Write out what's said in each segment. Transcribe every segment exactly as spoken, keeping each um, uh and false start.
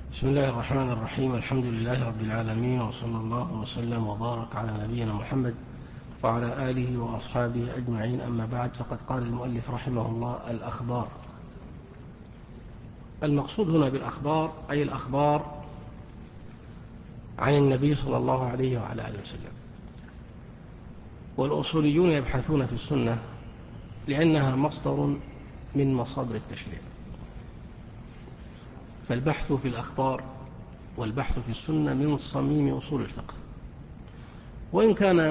بسم الله الرحمن الرحيم. الحمد لله رب العالمين، وصلى الله وسلم وبارك على نبينا محمد وعلى آله وأصحابه أجمعين. أما بعد، فقد قال المؤلف رحمه الله: الأخبار. المقصود هنا بالأخبار أي الأخبار عن النبي صلى الله عليه وعلى آله وسلم. والأصوليون يبحثون في السنة لأنها مصدر من مصادر التشريع، فالبحث في الأخبار والبحث في السنة من صميم أصول الفقه. وإن كان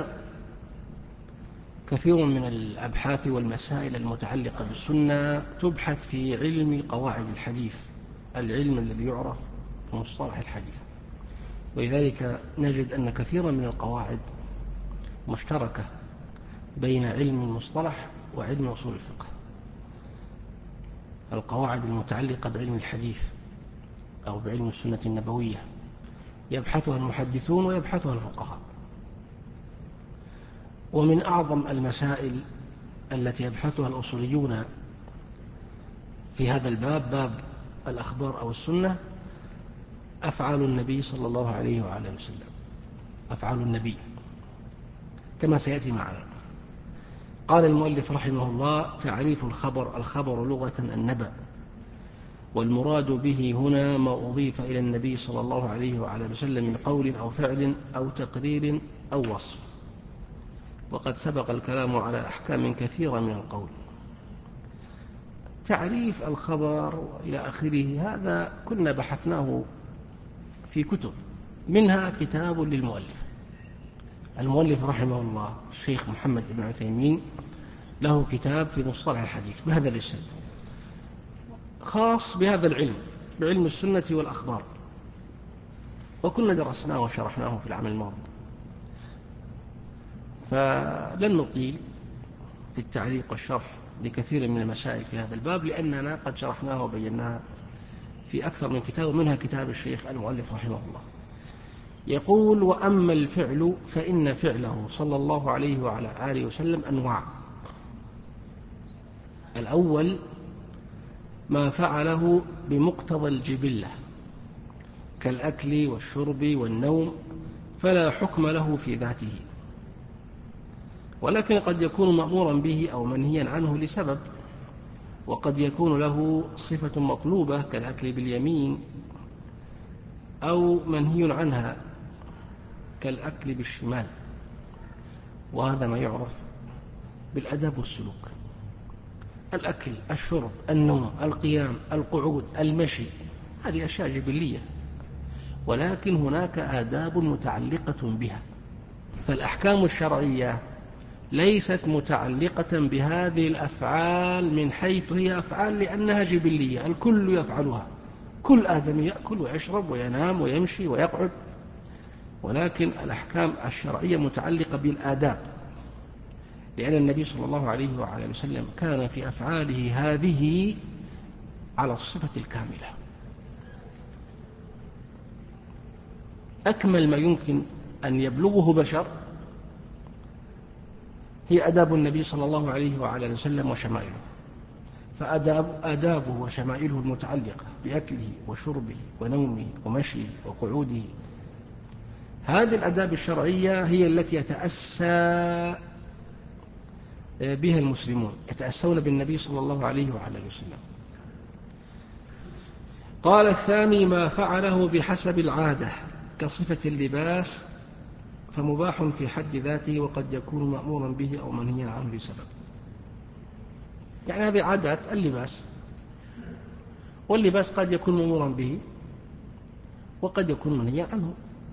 كثير من الأبحاث والمسائل المتعلقة بالسنة تبحث في علم قواعد الحديث، العلم الذي يعرف بمصطلح الحديث، ولذلك نجد أن كثيرا من القواعد مشتركة بين علم المصطلح وعلم أصول الفقه. القواعد المتعلقة بعلم الحديث أو بعلم السنة النبوية يبحثها المحدثون ويبحثها الفقهاء. ومن أعظم المسائل التي يبحثها الأصوليون في هذا الباب، باب الأخبار أو السنة، أفعال النبي صلى الله عليه وعلى وسلم، أفعال النبي كما سيأتي معنا. قال المؤلف رحمه الله: تعريف الخبر: الخبر لغة النبأ، والمراد به هنا ما أضيف إلى النبي صلى الله عليه وعلى وسلم من قول أو فعل أو تقرير أو وصف. وقد سبق الكلام على أحكام كثيرة من القول. تعريف الخبر إلى آخره هذا كنا بحثناه في كتب، منها كتاب للمؤلف. المؤلف رحمه الله الشيخ محمد بن عثيمين له كتاب في مصطلح الحديث بهذا الاسم، خاص بهذا العلم، بعلم السنة والأخبار، وكنا درسناه وشرحناه في العام الماضي، فلن نطيل في التعليق والشرح لكثير من المسائل في هذا الباب، لأننا قد شرحناه وبيناها في أكثر من كتاب، ومنها كتاب الشيخ المؤلف رحمه الله. يقول: وأما الفعل فإن فعله صلى الله عليه وعلى آله وسلم أنواع. الأول ما فعله بمقتضى الجبلة كالأكل والشرب والنوم، فلا حكم له في ذاته، ولكن قد يكون مأمورا به أو منهيا عنه لسبب، وقد يكون له صفة مطلوبة كالأكل باليمين، أو منهي عنها كالأكل بالشمال، وهذا ما يعرف بالأدب والسلوك. الأكل، الشرب، النوم، القيام، القعود، المشي، هذه أشياء جبلية، ولكن هناك آداب متعلقة بها. فالأحكام الشرعية ليست متعلقة بهذه الأفعال من حيث هي أفعال، لأنها جبلية، الكل يفعلها، كل آدم يأكل ويشرب وينام ويمشي ويقعد، ولكن الأحكام الشرعية متعلقة بالآداب، لأن النبي صلى الله عليه وعلى وسلم كان في أفعاله هذه على الصفة الكاملة. أكمل ما يمكن أن يبلغه بشر هي أداب النبي صلى الله عليه وعلى وسلم وشمائله، فأداب آدابه وشمائله المتعلقة بأكله وشربه ونومه ومشيه وقعوده، هذه الآداب الشرعية هي التي يتأسى بها المسلمون، يتأسون بالنبي صلى الله عليه وعلى وسلم. قال: الثاني ما فعله بحسب العادة كصفة اللباس، فمباح في حد ذاته، وقد يكون مأمورا به أو منهيا عنه لسبب. يعني هذه عادات اللباس، واللباس قد يكون مأمورا به وقد يكون منهيا عنه.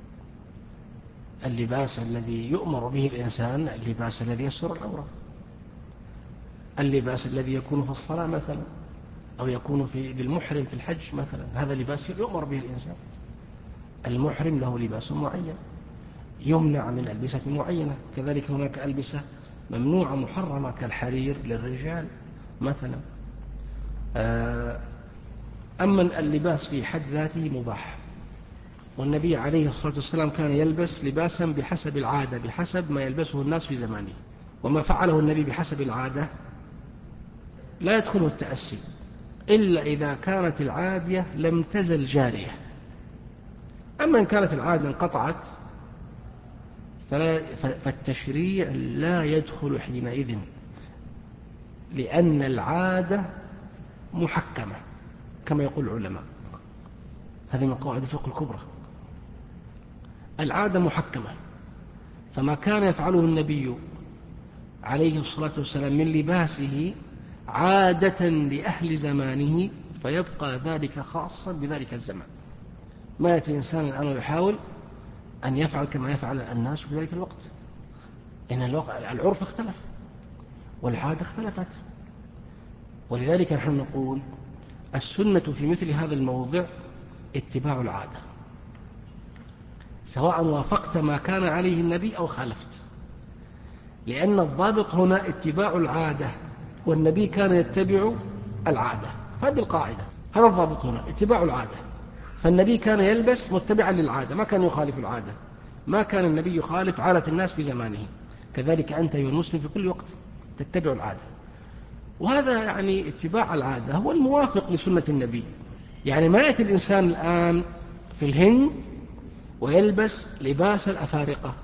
اللباس الذي يؤمر به الإنسان اللباس الذي يستر العورة، اللباس الذي يكون في الصلاة مثلا، أو يكون في للمحرم في الحج مثلا، هذا لباس يؤمر به الإنسان. المحرم له لباس معين يمنع من ألبسة معينة، كذلك هناك ألبسة ممنوعة محرمة كالحرير للرجال مثلا. أما اللباس في حد ذاته مباح، والنبي عليه الصلاة والسلام كان يلبس لباسا بحسب العادة، بحسب ما يلبسه الناس في زمانه. وما فعله النبي بحسب العادة لا يدخله التأسي، إلا إذا كانت العادية لم تزل جارية، أما إن كانت العادة انقطعت فالتشريع لا يدخل حينئذ، لأن العادة محكمة كما يقول العلماء. هذه من قواعد الفقه الكبرى، العادة محكمة، فما كان يفعله النبي عليه الصلاة والسلام من لباسه عادة لأهل زمانه فيبقى ذلك خاصا بذلك الزمان. ما يأتي إنسان الآن ويحاول أن يفعل كما يفعل الناس في ذلك الوقت، إن العرف اختلف والعادة اختلفت. ولذلك نحن نقول السنة في مثل هذا الموضع اتباع العادة، سواء وافقت ما كان عليه النبي أو خالفت، لأن الضابط هنا اتباع العادة، والنبي كان يتبع العادة. هذه القاعدة، هذا الضابط هنا اتباع العادة. فالنبي كان يلبس متبعا للعادة، ما كان يخالف العادة، ما كان النبي يخالف عادة الناس في زمانه. كذلك أنت أيها المسلم في كل وقت تتبع العادة، وهذا يعني اتباع العادة هو الموافق لسنة النبي. يعني ما يأتي الإنسان الآن في الهند ويلبس لباس الأفارقة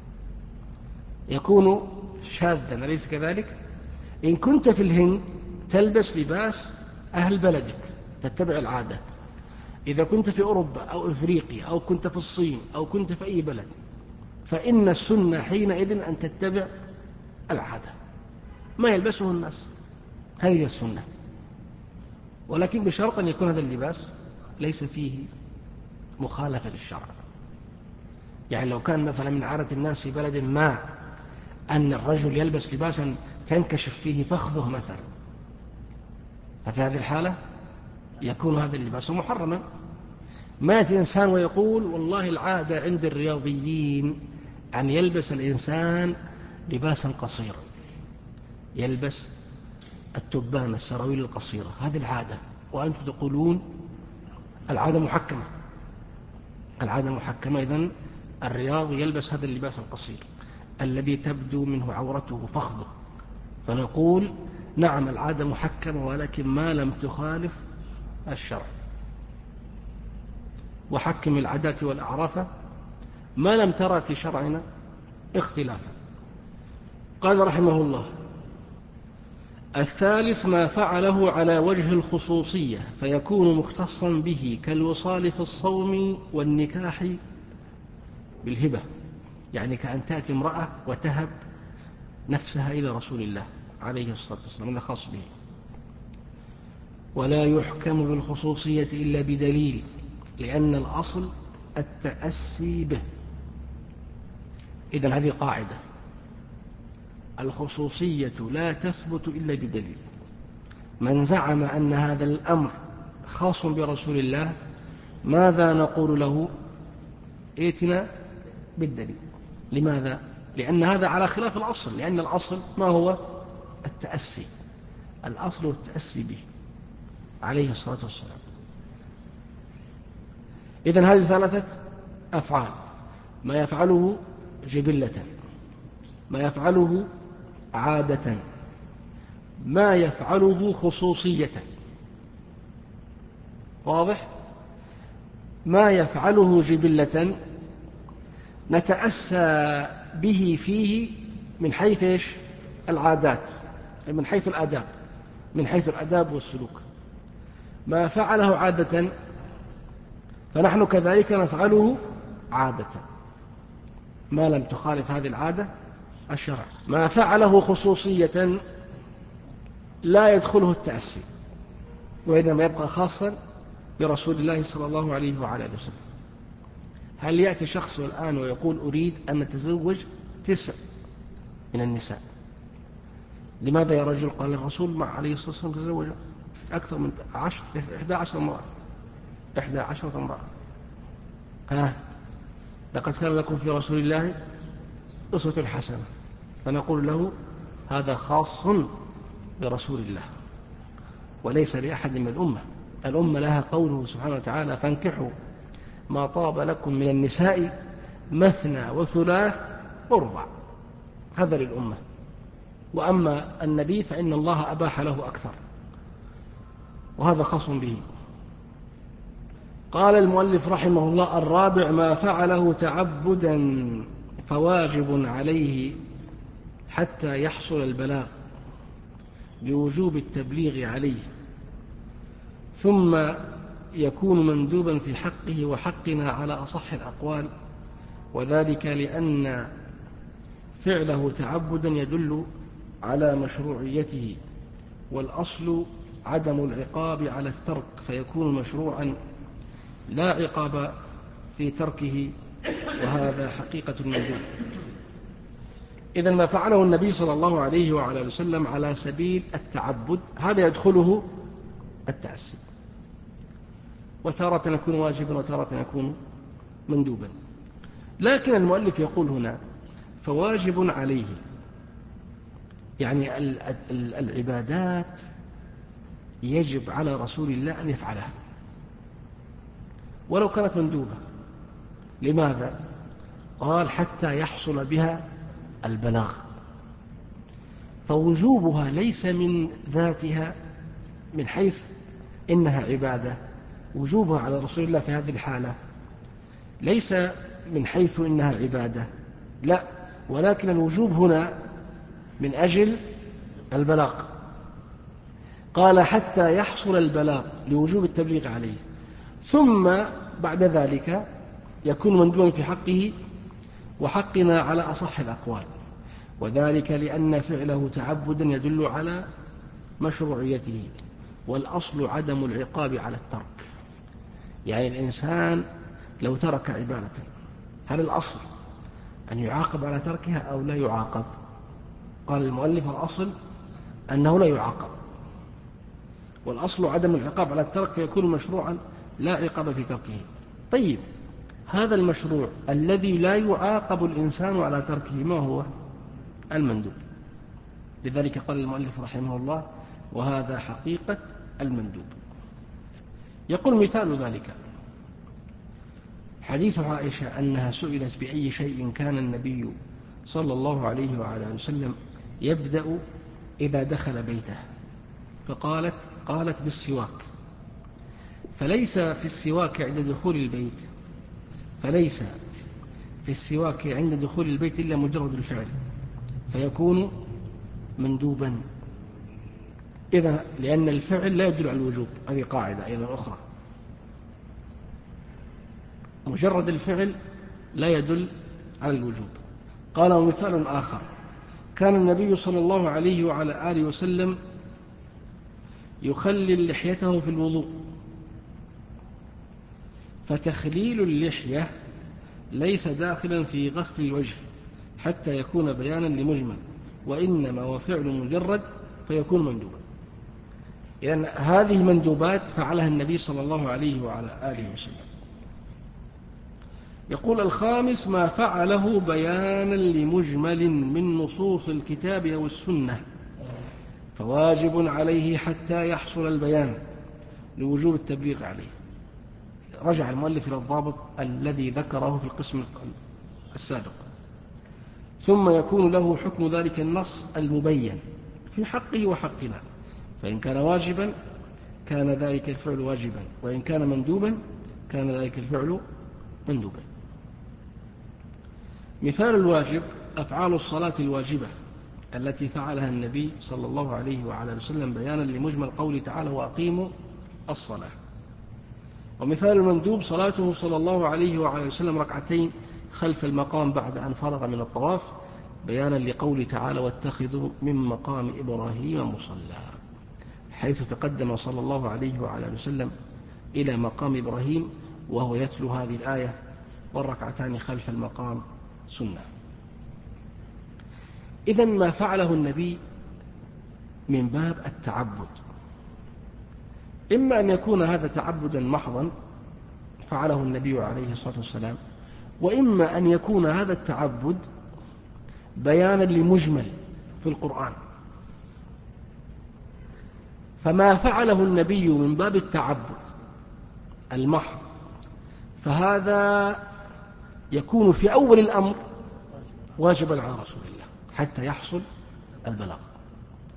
يكون شاذا، أليس كذلك؟ إن كنت في الهند تلبس لباس أهل بلدك تتبع العادة. إذا كنت في أوروبا أو إفريقيا أو كنت في الصين أو كنت في أي بلد فإن السنة حينئذ أن تتبع العادة، ما يلبسه الناس، هذه السنة. ولكن بشرط أن يكون هذا اللباس ليس فيه مخالفة للشرع. يعني لو كان مثلا من عادة الناس في بلد ما أن الرجل يلبس لباسا تنكشف فيه فخذه مثلا، ففي هذه الحالة يكون هذا اللباس محرما. ما يأتي إنسان ويقول والله العادة عند الرياضيين أن يلبس الإنسان لباسا قصيرا، يلبس التبان السراويل القصيرة، هذه العادة، وأنتم تقولون العادة محكمة. العادة محكمة، إذن الرياض يلبس هذا اللباس القصير الذي تبدو منه عورته وفخذه، فنقول نعم العادة محكمة ولكن ما لم تخالف الشرع. وحكم العادات والأعراف ما لم ترى في شرعنا اختلافا. قال رحمه الله: الثالث ما فعله على وجه الخصوصية فيكون مختصا به، كالوصال في الصوم والنكاح بالهبة، يعني كأن تأتي امرأة وتهب نفسها إلى رسول الله عليه الصلاة والسلام، هذا خاص به. ولا يحكم بالخصوصية إلا بدليل، لأن الأصل التأسي به. إذن هذه قاعدة، الخصوصية لا تثبت إلا بدليل. من زعم أن هذا الأمر خاص برسول الله ماذا نقول له؟ ائتنا بالدليل. لماذا؟ لأن هذا على خلاف الأصل، لأن الأصل ما هو؟ التأسي، الأصل التأسي به عليه الصلاة والسلام. إذن هذه ثلاثة أفعال: ما يفعله جبلة، ما يفعله عادة، ما يفعله خصوصية. واضح؟ ما يفعله جبلة نتأسى به فيه من حيث إيش؟ العادات، من حيث الآداب، من حيث الآداب والسلوك. ما فعله عادة فنحن كذلك نفعله عادة ما لم تخالف هذه العادة الشرع. ما فعله خصوصية لا يدخله التأسي، وإنما يبقى خاصا برسول الله صلى الله عليه وعلى آله وسلم. هل يأتي شخص الآن ويقول أريد أن نتزوج تسع من النساء؟ لماذا يا رجل؟ قال الرسول عليه الصلاة والسلام تزوج أكثر من عشر إحدى عشر امرأة إحدى عشرة امرأة. ها لقد كان لكم في رسول الله أسوة حسنة، فنقول له هذا خاص برسول الله وليس لأحد من الأمة. الأمة لها قوله سبحانه وتعالى: فانكحوا ما طاب لكم من النساء مثنى وثلاث ورباع، هذا للأمة. وأما النبي فإن الله أباح له أكثر، وهذا خاص به. قال المؤلف رحمه الله: الرابع ما فعله تعبدا فواجب عليه حتى يحصل البلاغ لوجوب التبليغ عليه، ثم يكون مندوبا في حقه وحقنا على أصح الأقوال، وذلك لأن فعله تعبدا يدل على مشروعيته، والأصل عدم العقاب على الترك فيكون مشروعا لا عقاب في تركه، وهذا حقيقة المندوب. إذن ما فعله النبي صلى الله عليه وعلى وسلم على سبيل التعبد هذا يدخله التعسي، وتارة يكون واجبا وتارة يكون مندوبا. لكن المؤلف يقول هنا فواجب عليه، يعني العبادات يجب على رسول الله أن يفعلها ولو كانت مندوبة. لماذا؟ قال: حتى يحصل بها البلاغ، فوجوبها ليس من ذاتها من حيث إنها عبادة، وجوبها على رسول الله في هذه الحالة ليس من حيث إنها عبادة، لا، ولكن الوجوب هنا من أجل البلاغ. قال: حتى يحصل البلاغ لوجوب التبليغ عليه، ثم بعد ذلك يكون مندوبا في حقه وحقنا على أصح الأقوال، وذلك لأن فعله تعبدا يدل على مشروعيته، والأصل عدم العقاب على الترك. يعني الإنسان لو ترك عبادة هل الأصل أن يعاقب على تركها أو لا يعاقب؟ قال المؤلف: الأصل أنه لا يعاقب، والأصل عدم العقاب على الترك فيكون مشروعا لا عقاب في تركه. طيب، هذا المشروع الذي لا يعاقب الإنسان على تركه ما هو؟ المندوب. لذلك قال المؤلف رحمه الله: وهذا حقيقة المندوب. يقول مثال ذلك حديث عائشة أنها سئلت بأي شيء كان النبي صلى الله عليه وعلى وسلم يبدأ إذا دخل بيته، فقالت قالت بالسواك، فليس في السواك عند دخول البيت فليس في السواك عند دخول البيت إلا مجرد الفعل فيكون مندوبا. إذن لأن الفعل لا يدل على الوجوب، هذه قاعدة أيضا أخرى، مجرد الفعل لا يدل على الوجوب. قال: ومثال آخر: كان النبي صلى الله عليه وعلى آله وسلم يخلل لحيته في الوضوء، فتخليل اللحية ليس داخلا في غسل الوجه حتى يكون بيانا لمجمل، وإنما هو فعل مجرد فيكون مندوبا. إذن هذه مندوبات فعلها النبي صلى الله عليه وعلى آله وسلم. يقول: الخامس ما فعله بيانا لمجمل من نصوص الكتاب أو السنة فواجب عليه حتى يحصل البيان لوجوب التبليغ عليه. رجع المؤلف إلى الضابط الذي ذكره في القسم السابق. ثم يكون له حكم ذلك النص المبين في حقه وحقنا، فإن كان واجبا كان ذلك الفعل واجبا، وإن كان مندوبا كان ذلك الفعل مندوبا. مثال الواجب أفعال الصلاة الواجبة التي فعلها النبي صلى الله عليه وعلى وسلم بيانا لمجمل قوله تعالى: وأقيموا الصلاة. ومثال المندوب صلاته صلى الله عليه وعلى وسلم ركعتين خلف المقام بعد أن فرغ من الطواف بيانا لقوله تعالى: واتخذوا من مقام إبراهيم مصلى، حيث تقدم صلى الله عليه وعلى وسلم إلى مقام إبراهيم وهو يتلو هذه الآية: والركعتان خلف المقام سنة. إذن ما فعله النبي من باب التعبد، إما أن يكون هذا تعبدا محضا فعله النبي عليه الصلاة والسلام، وإما أن يكون هذا التعبد بيانا لمجمل في القرآن. فما فعله النبي من باب التعبد المحض فهذا يكون في أول الأمر واجبا على رسول الله حتى يحصل البلاغ،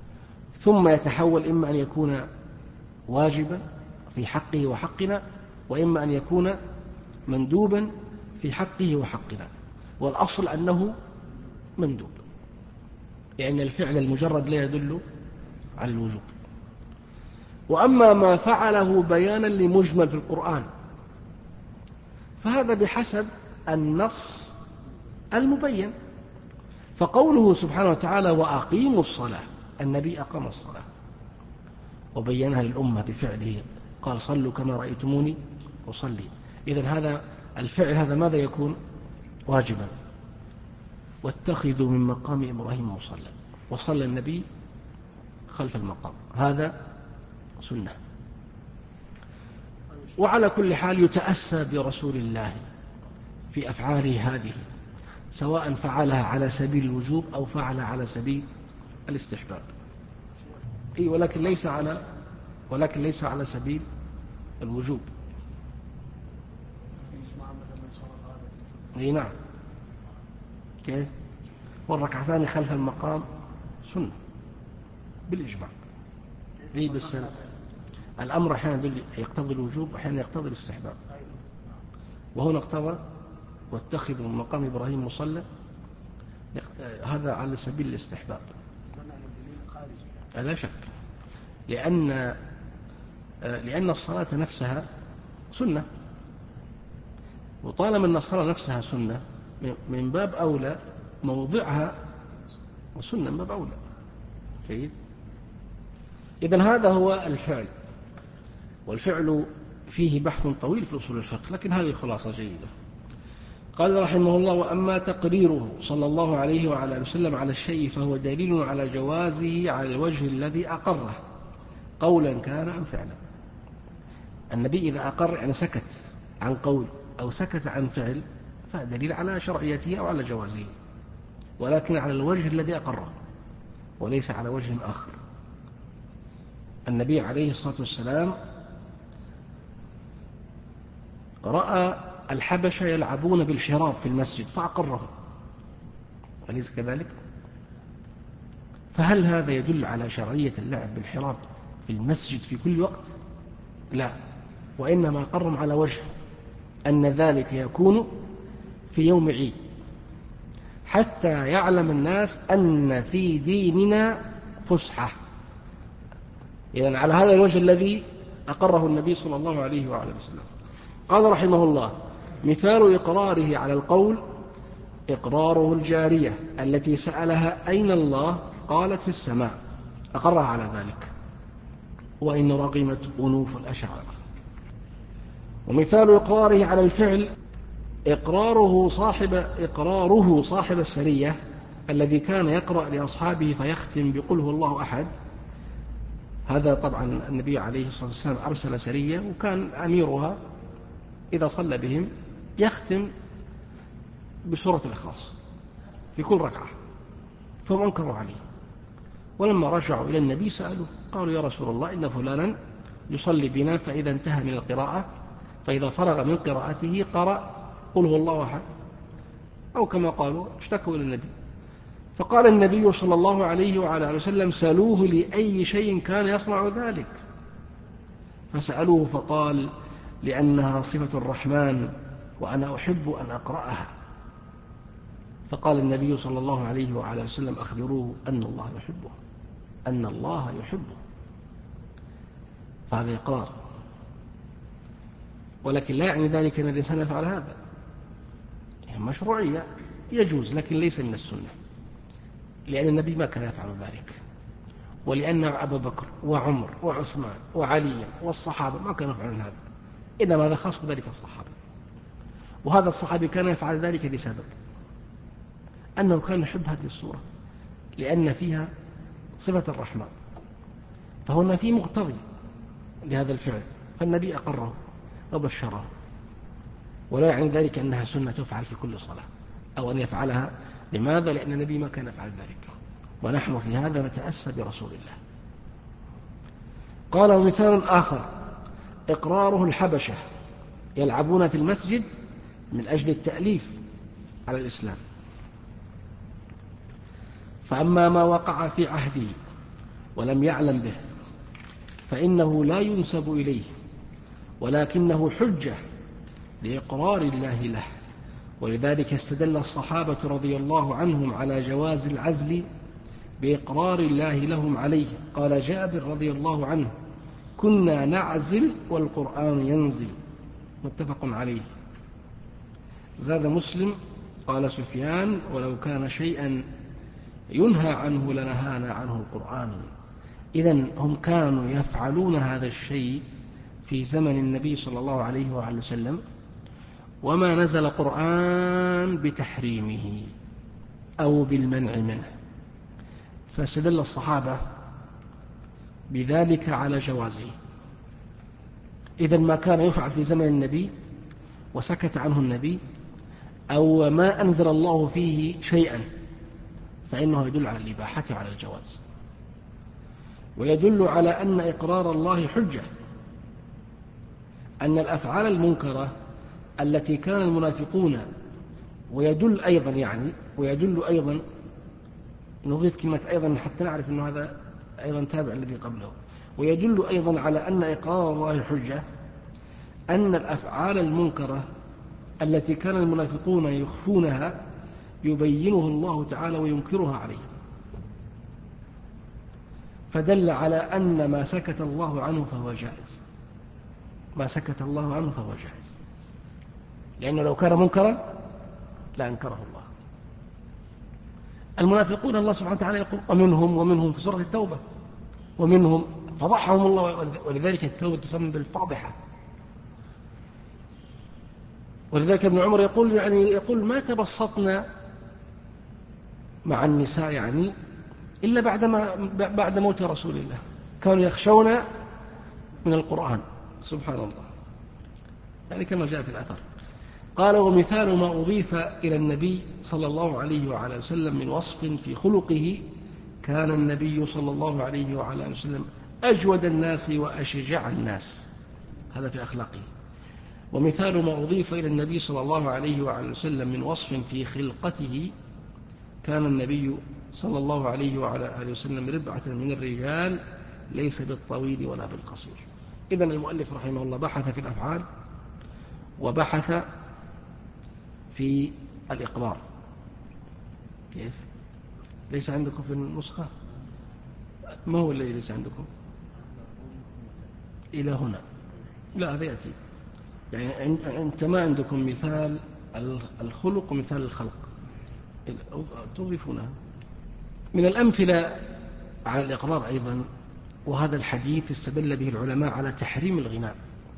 ثم يتحول إما أن يكون واجبا في حقه وحقنا، وإما أن يكون مندوبا في حقه وحقنا، والأصل أنه مندوب، لأن الفعل المجرد لا يدل على الوجوب. وأما ما فعله بيانا لمجمل في القرآن فهذا بحسب النص المبين. فقوله سبحانه وتعالى وأقيموا الصلاة، النبي أقام الصلاة وبينها للأمة بفعله، قال صلوا كما رأيتموني أصلي. إذن هذا الفعل هذا ماذا يكون؟ واجبا. واتخذوا من مقام إبراهيم مصلى، وصلى النبي خلف المقام، هذا سنة. وعلى كل حال يتأسى برسول الله في أفعاله هذه، سواء فعلها على سبيل الوجوب أو فعلها على سبيل الاستحباب. أي ولكن ليس على ولكن ليس على سبيل الوجوب. أي نعم. كيف؟ والركعتان خلف المقام سنة بالإجماع. أي بس الأمر أحيانا يقتضي الوجوب وأحيانا يقتضي الاستحباب، وهنا اقتضى واتخذوا من مقام إبراهيم مصلى، هذا على سبيل الاستحباب لا شك، لأن لأن الصلاة نفسها سنة، وطالما أن الصلاة نفسها سنة من باب أولى موضعها سنة من باب أولى. جيد. إذن هذا هو الفعل، والفعل فيه بحث طويل في أصول الفقه، لكن هذه خلاصة جيدة. قال رحمه الله وأما تقريره صلى الله عليه وعلى وسلم على الشيء فهو دليل على جوازه على الوجه الذي أقره قولا كان أم فعلا. النبي إذا أقر يعني سكت عن قول أو سكت عن فعل فدليل على شرعيته أو على جوازه، ولكن على الوجه الذي أقره وليس على وجه آخر. النبي عليه الصلاة والسلام رأى الحبشة يلعبون بالحراب في المسجد فأقرهم، أليس كذلك؟ فهل هذا يدل على شرعية اللعب بالحراب في المسجد في كل وقت؟ لا، وإنما أقرهم على وجه أن ذلك يكون في يوم عيد حتى يعلم الناس أن في ديننا فسحة. إذن على هذا الوجه الذي أقره النبي صلى الله عليه وعلى وسلم. قال رحمه الله مثال إقراره على القول إقراره الجارية التي سألها أين الله قالت في السماء، أقرها على ذلك وإن رغمت أنوف الأشعار. ومثال إقراره على الفعل إقراره صاحب, إقراره صاحب السرية الذي كان يقرأ لأصحابه فيختم بقل هو الله أحد. هذا طبعا النبي عليه الصلاة والسلام أرسل سرية وكان أميرها إذا صلى بهم يختم بسورة الإخلاص في كل ركعة، فهم أنكروا عليه، ولما رجعوا إلى النبي سألوه قالوا يا رسول الله إن فلانا يصلي بنا فإذا انتهى من القراءة فإذا فرغ من قراءته قرأ قل هو الله أحد، أو كما قالوا اشتكوا إلى النبي. فقال النبي صلى الله عليه وعلى آله وسلم سألوه لأي شيء كان يصنع ذلك، فسألوه فقال لأنها صفة الرحمن وأنا أحب أن أقرأها. فقال النبي صلى الله عليه وعلى وسلم أخبروه أن الله يحبه، أن الله يحبه. فهذا إقرار، ولكن لا يعني ذلك أن الإنسان يفعل هذا. يعني مشروعية يجوز لكن ليس من السنة، لأن النبي ما كان يفعل ذلك، ولأن أبا بكر وعمر وعثمان وعلي والصحابة ما كانوا يفعلون هذا، إنما هذا خاص بذلك الصحابة. وهذا الصحابي كان يفعل ذلك لسبب أنه كان يحب هذه الصورة لأن فيها صفة الرحمن، فهنا في مقتضي لهذا الفعل، فالنبي أقره وبشره، ولا يعني ذلك أنها سنة تفعل في كل صلاة أو أن يفعلها. لماذا؟ لأن النبي ما كان يفعل ذلك، ونحن في هذا نتأسى برسول الله. قال ومثال آخر إقراره الحبشة يلعبون في المسجد من أجل التأليف على الإسلام. فأما ما وقع في عهده ولم يعلم به فإنه لا ينسب إليه، ولكنه حجة لإقرار الله له. ولذلك استدل الصحابة رضي الله عنهم على جواز العزل بإقرار الله لهم عليه. قال جابر رضي الله عنه: كنا نعزل والقرآن ينزل، متفق عليه. زاد مسلم: قال سفيان: ولو كان شيئا ينهى عنه لنهانا عنه القرآن. إذن هم كانوا يفعلون هذا الشيء في زمن النبي صلى الله عليه وآله وسلم، وما نزل قرآن بتحريمه أو بالمنع منه، فاستدل الصحابة بذلك على جوازه. إذن ما كان يفعل في زمن النبي وسكت عنه النبي، أو ما أنزل الله فيه شيئا، فإنه يدل على الإباحة وعلى الجواز، ويدل على أن إقرار الله حجة. أن الأفعال المنكرة التي كان المنافقون، ويدل أيضا يعني ويدل أيضا نضيف كلمة أيضا حتى نعرف أن هذا أيضا تابع الذي قبله. ويدل أيضا على أن إقرار الله حجة أن الأفعال المنكرة التي كان المنافقون يخفونها يبينه الله تعالى وينكرها عليهم، فدل على أن ما سكت الله عنه فهو جائز. ما سكت الله عنه فهو جائز، لأنه لو كان منكرا لأنكره الله. المنافقون الله سبحانه وتعالى يقول: ومنهم ومنهم في سورة التوبة، ومنهم فضحهم الله، ولذلك التوبة تسمى بالفاضحة. ولذلك ابن عمر يقول يعني يقول ما تبسطنا مع النساء يعني إلا بعد ما بعد موت رسول الله، كانوا يخشون من القرآن. سبحان الله، يعني كما جاء في الأثر. قال: ومثال ما أضيف إلى النبي صلى الله عليه وعلى وسلم من وصف في خلقه: كان النبي صلى الله عليه وعلى وسلم أجود الناس وأشجع الناس، هذا في أخلاقه. ومثال ما أضيف إلى النبي صلى الله عليه وعلى وسلم من وصف في خلقته: كان النبي صلى الله عليه وعلى آله وسلم ربعة من الرجال، ليس بالطويل ولا بالقصير. إذن المؤلف رحمه الله بحث في الأفعال وبحث في الإقرار. كيف؟ ليس عندكم في النسخة؟ ما هو الذي ليس عندكم؟ إلى هنا. لا، هذا يأتي. يعني أنت ما عندكم مثال الخلق ومثال الخلق، تضيفونها. من الأمثلة على الإقرار أيضا، وهذا الحديث استدل به العلماء على تحريم الغناء،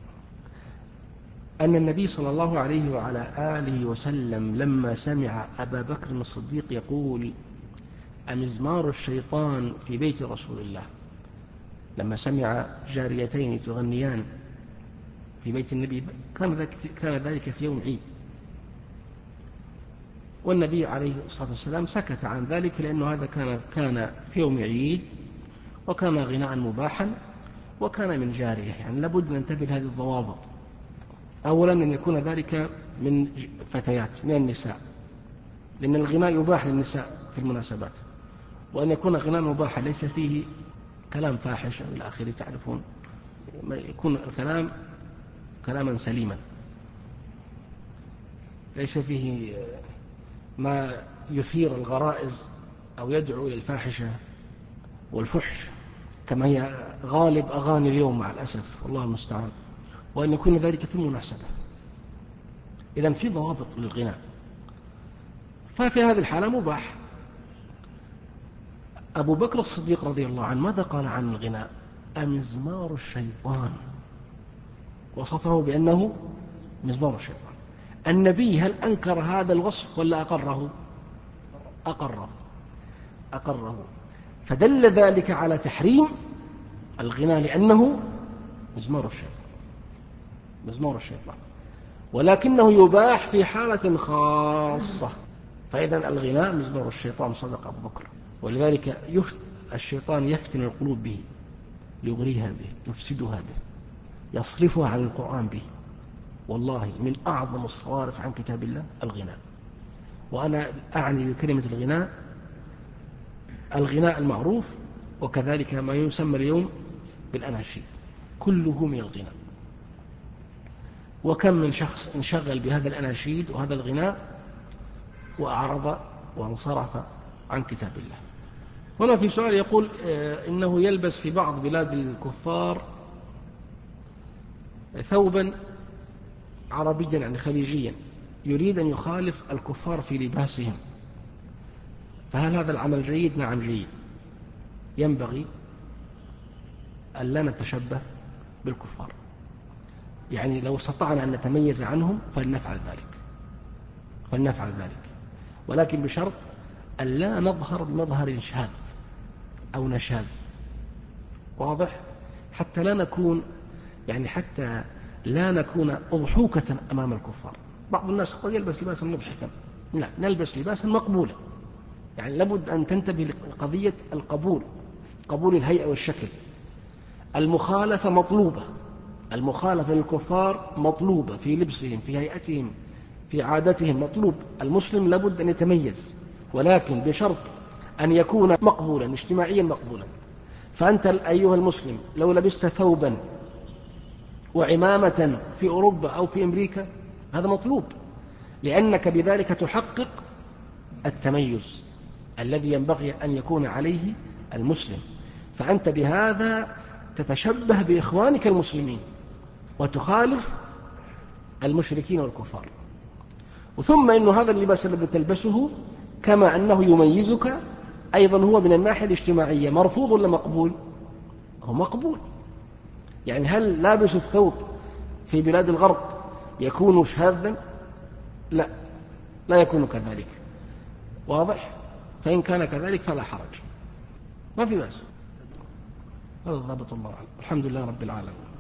أن النبي صلى الله عليه وعلى آله وسلم لما سمع أبا بكر الصديق يقول: أمزمار الشيطان في بيت رسول الله، لما سمع جاريتين تغنيان في بيت النبي، كان ذلك كان ذلك في يوم عيد، والنبي عليه الصلاة والسلام سكت عن ذلك لأنه هذا كان كان في يوم عيد، وكان غناء مباحا، وكان من جارية. يعني لابد أن ننتبه لهذه الضوابط. أولا أن يكون ذلك من فتيات من النساء، لأن الغناء يباح للنساء في المناسبات، وأن يكون غناء مباحا ليس فيه كلام فاحش إلى آخره، تعرفون، يكون الكلام كلاما سليما ليس فيه ما يثير الغرائز أو يدعو إلى الفاحشة والفحش كما هي غالب أغاني اليوم مع الأسف، والله المستعان. وأن يكون ذلك في المناسبة. إذن في ضوابط للغناء، ففي هذه الحالة مباح. أبو بكر الصديق رضي الله عنه ماذا قال عن الغناء؟ أمزمار الشيطان، وصفه بأنه مزمار الشيطان. النبي هل أنكر هذا الوصف ولا أقره؟ أقره أقره فدل ذلك على تحريم الغناء، لأنه مزمار الشيطان مزمار الشيطان ولكنه يباح في حالة خاصة. فإذا الغناء مزمار الشيطان، صدق أبو بكر. ولذلك الشيطان يفتن القلوب به، يغريها به، يفسدها به، يصرفها عن القرآن به. والله من أعظم الصوارف عن كتاب الله الغناء. وأنا أعني بكلمة الغناء الغناء المعروف، وكذلك ما يسمى اليوم بالأناشيد، كله من الغناء. وكم من شخص انشغل بهذا الأناشيد وهذا الغناء وأعرض وانصرف عن كتاب الله. هنا في سؤال يقول إنه يلبس في بعض بلاد الكفار ثوبا عربيا يعني خليجيا، يريد أن يخالف الكفار في لباسهم، فهل هذا العمل جيد؟ نعم جيد. ينبغي أن لا نتشبه بالكفار، يعني لو استطعنا أن نتميز عنهم فلنفعل ذلك فلنفعل ذلك ولكن بشرط أن لا نظهر بمظهر شاذ أو نشاز، واضح؟ حتى لا نكون يعني حتى لا نكون أضحوكة أمام الكفار. بعض الناس قد يلبس لباسا مضحكا، لا، نلبس لباسا مقبولا، يعني لابد أن تنتبه لقضية القبول، قبول الهيئة والشكل. المخالفة مطلوبة، المخالفة للكفار مطلوبة في لبسهم، في هيئتهم، في عادتهم مطلوب. المسلم لابد أن يتميز، ولكن بشرط أن يكون مقبولا اجتماعيا مقبولا. فأنت أيها المسلم لو لبست ثوبا وعمامة في أوروبا أو في أمريكا هذا مطلوب، لأنك بذلك تحقق التميز الذي ينبغي أن يكون عليه المسلم. فأنت بهذا تتشبه بإخوانك المسلمين وتخالف المشركين والكفار. وثم إن هذا اللباس الذي تلبسه كما أنه يميزك أيضا هو من الناحية الاجتماعية مرفوض ولا مقبول؟ هو مقبول. يعني هل لابس الثوب في بلاد الغرب يكون شاذا؟ لا، لا يكون كذلك، واضح؟ فإن كان كذلك فلا حرج، ما في بأس. هذا ضابط الله. الحمد لله رب العالمين.